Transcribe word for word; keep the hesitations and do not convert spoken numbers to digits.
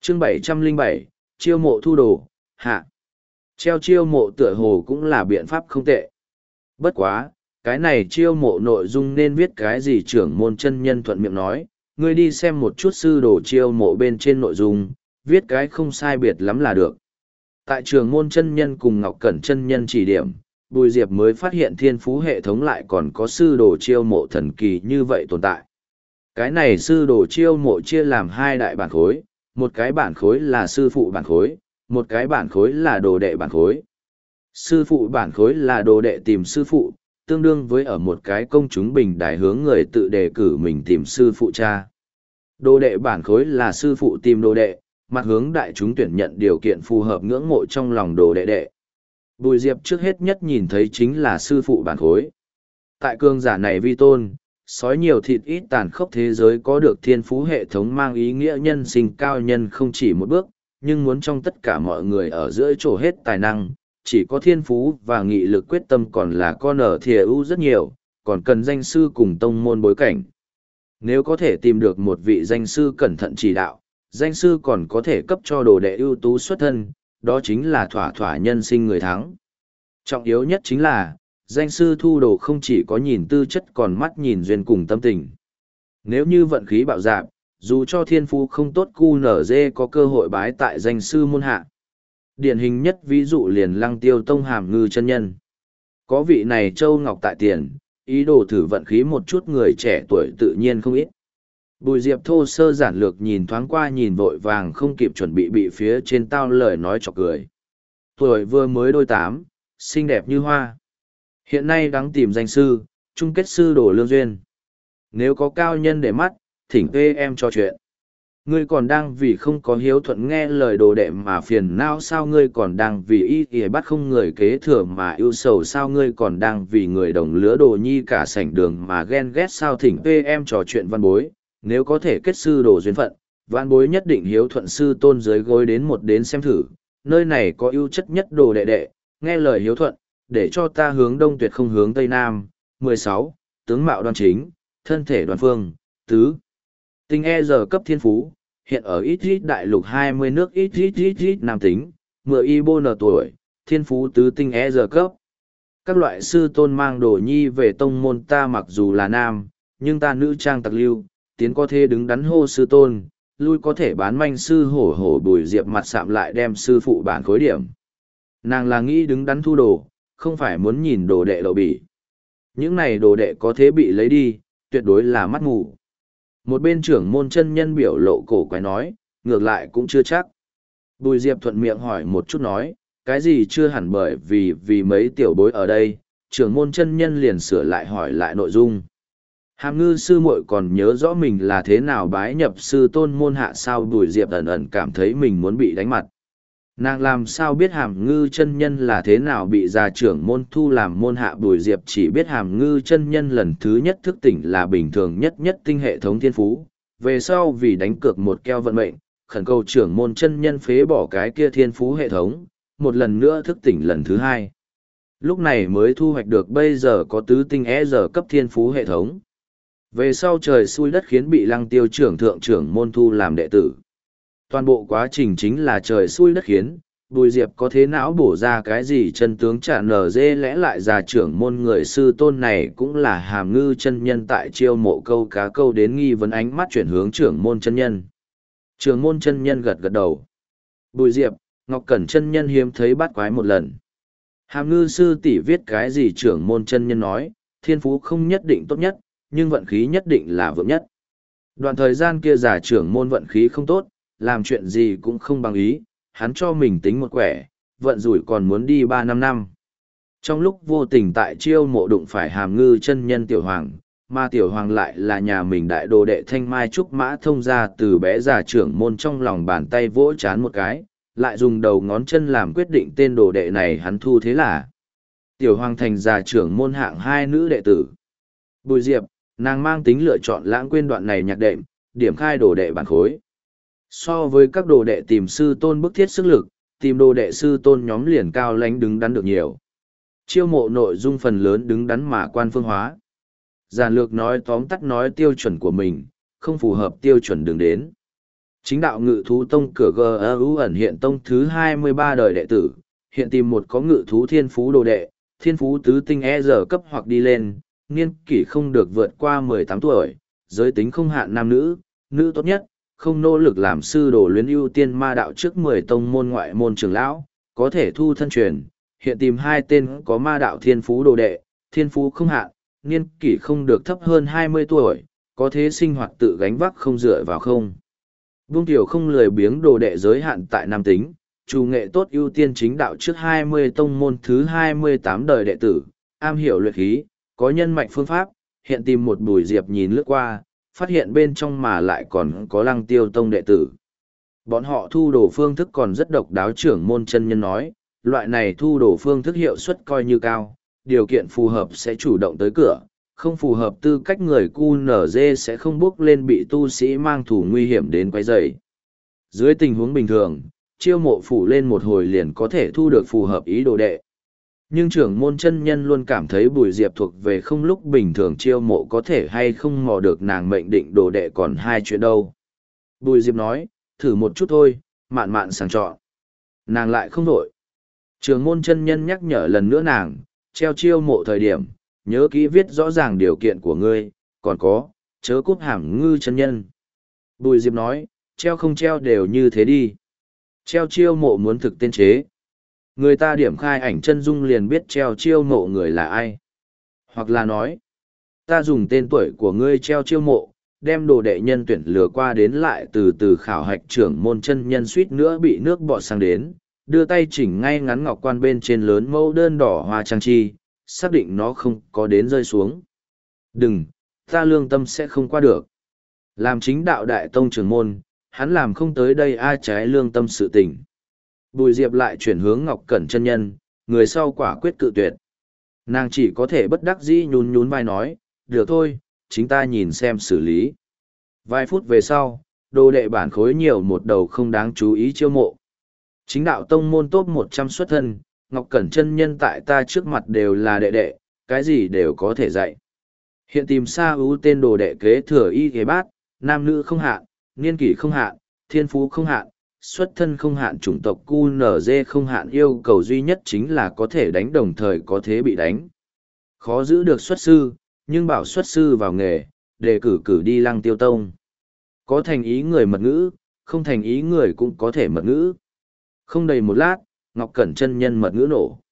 chương bảy trăm lẻ bảy, chiêu mộ thu đồ, hạ. Treo chiêu mộ tựa hồ cũng là biện pháp không tệ. Bất quá, cái này chiêu mộ nội dung nên viết cái gì trưởng môn chân nhân thuận miệng nói, ngươi đi xem một chút sư đồ chiêu mộ bên trên nội dung, viết cái không sai biệt lắm là được. Tại trường môn chân nhân cùng Ngọc Cẩn chân nhân chỉ điểm, Bùi Diệp mới phát hiện thiên phú hệ thống lại còn có sư đồ chiêu mộ thần kỳ như vậy tồn tại. Cái này sư đồ chiêu mộ chia làm hai đại bản khối, một cái bản khối là sư phụ bản khối, một cái bản khối là đồ đệ bản khối. Sư phụ bản khối là đồ đệ tìm sư phụ, tương đương với ở một cái công chúng bình đài hướng người tự đề cử mình tìm sư phụ cha. Đồ đệ bản khối là sư phụ tìm đồ đệ, mặt hướng đại chúng tuyển nhận điều kiện phù hợp ngưỡng mộ trong lòng đồ đệ đệ. Bùi Diệp trước hết nhất nhìn thấy chính là sư phụ bản khối. Tại cương giả này vi tôn, sói nhiều thịt ít tàn khốc thế giới có được thiên phú hệ thống mang ý nghĩa nhân sinh cao nhân không chỉ một bước, nhưng muốn trong tất cả mọi người ở giữa chỗ hết tài năng, chỉ có thiên phú và nghị lực quyết tâm còn là con ở thìa ưu rất nhiều, còn cần danh sư cùng tông môn bối cảnh. Nếu có thể tìm được một vị danh sư cẩn thận chỉ đạo, danh sư còn có thể cấp cho đồ đệ ưu tú xuất thân, đó chính là thỏa thỏa nhân sinh người thắng. Trọng yếu nhất chính là, danh sư thu đồ không chỉ có nhìn tư chất còn mắt nhìn duyên cùng tâm tình. Nếu như vận khí bạo dạp, dù cho thiên phú không tốt cu nở dê có cơ hội bái tại danh sư môn hạ. Điển hình nhất ví dụ liền Lăng Tiêu Tông Hàm Ngư chân nhân. Có vị này Châu Ngọc tại tiền, ý đồ thử vận khí một chút người trẻ tuổi tự nhiên không ít. Bùi Diệp thô sơ giản lược nhìn thoáng qua nhìn vội vàng không kịp chuẩn bị bị phía trên tao lời nói chọc cười. Tuổi vừa mới đôi tám, xinh đẹp như hoa. Hiện nay đang tìm danh sư, chung kết sư đồ lương duyên. Nếu có cao nhân để mắt, thỉnh vê em cho chuyện. Ngươi còn đang vì không có hiếu thuận nghe lời đồ đệ mà phiền não sao ngươi còn đang vì y y bắt không người kế thừa mà ưu sầu sao ngươi còn đang vì người đồng lứa đồ nhi cả sảnh đường mà ghen ghét sao thỉnh vê em trò chuyện văn bối. Nếu có thể kết sư đồ duyên phận, văn bối nhất định hiếu thuận sư tôn dưới gối đến một đến xem thử, nơi này có ưu chất nhất đồ đệ đệ, nghe lời hiếu thuận, để cho ta hướng đông tuyệt không hướng tây nam. mười sáu. Tướng mạo đoan chính, thân thể đoan phương, tứ. Tinh e giờ cấp thiên phú, hiện ở ít ít đại lục hai mươi nước ít ít ít ít nam tính, mười y bô nờ tuổi, thiên phú tứ tinh e giờ cấp. Các loại sư tôn mang đồ nhi về tông môn ta mặc dù là nam, nhưng ta nữ trang tặc lưu, tiến có thể đứng đắn hô sư tôn, lui có thể bán manh sư hổ hổ Bùi Diệp mặt sạm lại đem sư phụ bản khối điểm. Nàng là nghĩ đứng đắn thu đồ, không phải muốn nhìn đồ đệ lộ bỉ. Những này đồ đệ có thế bị lấy đi, tuyệt đối là mắt mù. Một bên trưởng môn chân nhân biểu lộ cổ quái nói, ngược lại cũng chưa chắc. Bùi Diệp thuận miệng hỏi một chút nói, cái gì chưa hẳn bởi vì vì mấy tiểu bối ở đây, trưởng môn chân nhân liền sửa lại hỏi lại nội dung. Hàm Ngư sư muội còn nhớ rõ mình là thế nào bái nhập sư tôn môn hạ sao Bùi Diệp ẩn ẩn cảm thấy mình muốn bị đánh mặt. Nàng làm sao biết Hàm Ngư chân nhân là thế nào bị già trưởng môn thu làm môn hạ Bùi Diệp chỉ biết Hàm Ngư chân nhân lần thứ nhất thức tỉnh là bình thường nhất nhất tinh hệ thống thiên phú, về sau vì đánh cược một keo vận mệnh, khẩn cầu trưởng môn chân nhân phế bỏ cái kia thiên phú hệ thống, một lần nữa thức tỉnh lần thứ hai. Lúc này mới thu hoạch được bây giờ có tứ tinh e giờ cấp thiên phú hệ thống. Về sau trời xui đất khiến bị Lăng Tiêu trưởng thượng trưởng môn thu làm đệ tử. Toàn bộ quá trình chính là trời xui đất khiến, Bùi Diệp có thế não bổ ra cái gì chân tướng trả nở dê lẽ lại già trưởng môn người sư tôn này cũng là Hàm Ngư chân nhân tại chiêu mộ câu cá câu đến nghi vấn ánh mắt chuyển hướng trưởng môn chân nhân. Trưởng môn chân nhân gật gật đầu. Bùi Diệp, Ngọc Cẩn chân nhân hiếm thấy bắt quái một lần. Hàm Ngư sư tỷ viết cái gì trưởng môn chân nhân nói, thiên phú không nhất định tốt nhất, nhưng vận khí nhất định là vượng nhất. Đoạn thời gian kia giả trưởng môn vận khí không tốt, làm chuyện gì cũng không bằng ý, hắn cho mình tính một quẻ, vận rủi còn muốn đi ba năm năm. Trong lúc vô tình tại chiêu mộ đụng phải Hàm Ngư chân nhân Tiểu Hoàng, mà Tiểu Hoàng lại là nhà mình đại đồ đệ Thanh Mai Trúc Mã thông ra từ bé giả trưởng môn trong lòng bàn tay vỗ chán một cái, lại dùng đầu ngón chân làm quyết định tên đồ đệ này hắn thu thế là Tiểu Hoàng thành giả trưởng môn hạng hai nữ đệ tử. Bùi Diệp, nàng mang tính lựa chọn lãng quên đoạn này nhạc đệm, điểm khai đồ đệ bản khối. So với các đồ đệ tìm sư tôn bức thiết sức lực, tìm đồ đệ sư tôn nhóm liền cao lánh đứng đắn được nhiều. Chiêu mộ nội dung phần lớn đứng đắn mà quan phương hóa. Giản lược nói tóm tắt nói tiêu chuẩn của mình, không phù hợp tiêu chuẩn đường đến. Chính đạo ngự thú tông cửa giê e u ẩn hiện tông thứ hai mươi ba đời đệ tử, hiện tìm một có ngự thú thiên phú đồ đệ, thiên phú tứ tinh e giờ cấp hoặc đi lên, niên kỷ không được vượt qua mười tám tuổi, giới tính không hạn nam nữ, nữ tốt nhất, không nỗ lực làm sư đồ luyến ưu tiên ma đạo trước mười tông môn ngoại môn trưởng lão, có thể thu thân truyền, hiện tìm hai tên có ma đạo thiên phú đồ đệ, thiên phú không hạn, niên kỷ không được thấp hơn hai mươi tuổi, có thế sinh hoạt tự gánh vác không dựa vào không. Vương Tiểu không lười biếng đồ đệ giới hạn tại nam tính, chủ nghệ tốt ưu tiên chính đạo trước hai mươi tông môn thứ hai mươi tám đời đệ tử, am hiểu luyện khí, có nhân mạch phương pháp, hiện tìm một bùi diệp nhìn lướt qua, phát hiện bên trong mà lại còn có lăng tiêu tông đệ tử. Bọn họ thu đồ phương thức còn rất độc đáo, trưởng môn chân nhân nói, loại này thu đồ phương thức hiệu suất coi như cao, điều kiện phù hợp sẽ chủ động tới cửa, không phù hợp tư cách người cu nở dê sẽ không bước lên bị tu sĩ mang thủ nguy hiểm đến quấy rầy. Dưới tình huống bình thường, chiêu mộ phủ lên một hồi liền có thể thu được phù hợp ý đồ đệ. Nhưng trưởng môn chân nhân luôn cảm thấy Bùi Diệp thuộc về không lúc bình thường chiêu mộ có thể hay không mò được nàng mệnh định đồ đệ còn hai chuyện đâu. Bùi Diệp nói, thử một chút thôi, mạn mạn sàng chọn. Nàng lại không đổi. Trưởng môn chân nhân nhắc nhở lần nữa nàng, treo chiêu mộ thời điểm, nhớ kỹ viết rõ ràng điều kiện của ngươi, còn có, chớ cúp hàm ngư chân nhân. Bùi Diệp nói, treo không treo đều như thế đi. Treo chiêu mộ muốn thực tên chế. Người ta điểm khai ảnh chân dung liền biết treo chiêu mộ người là ai. Hoặc là nói, ta dùng tên tuổi của ngươi treo chiêu mộ, đem đồ đệ nhân tuyển lừa qua đến lại từ từ khảo hạch trưởng môn chân nhân suýt nữa bị nước bọt sang đến, đưa tay chỉnh ngay ngắn ngọc quan bên trên lớn mẫu đơn đỏ hoa trang chi, xác định nó không có đến rơi xuống. Đừng, ta lương tâm sẽ không qua được. Làm chính đạo đại tông trưởng môn, hắn làm không tới đây ai trái lương tâm sự tình. Bùi Diệp lại chuyển hướng Ngọc Cẩn chân nhân, người sau quả quyết cự tuyệt. Nàng chỉ có thể bất đắc dĩ nhún nhún vai nói, được thôi, chính ta nhìn xem xử lý. Vài phút về sau, đồ đệ bản khối nhiều một đầu không đáng chú ý chiêu mộ. Chính đạo tông môn top một trăm xuất thân, Ngọc Cẩn chân nhân tại ta trước mặt đều là đệ đệ, cái gì đều có thể dạy. Hiện tìm Sa ưu tên đồ đệ kế thừa y ghế bát, nam nữ không hạn, niên kỷ không hạn, thiên phú không hạn, xuất thân không hạn, chủng tộc cu nở dê không hạn, yêu cầu duy nhất chính là có thể đánh đồng thời có thế bị đánh. Khó giữ được xuất sư, nhưng bảo xuất sư vào nghề, đề cử cử đi Lăng Tiêu Tông. Có thành ý người mật ngữ, không thành ý người cũng có thể mật ngữ. Không đầy một lát, Ngọc Cẩn chân nhân mật ngữ nổ.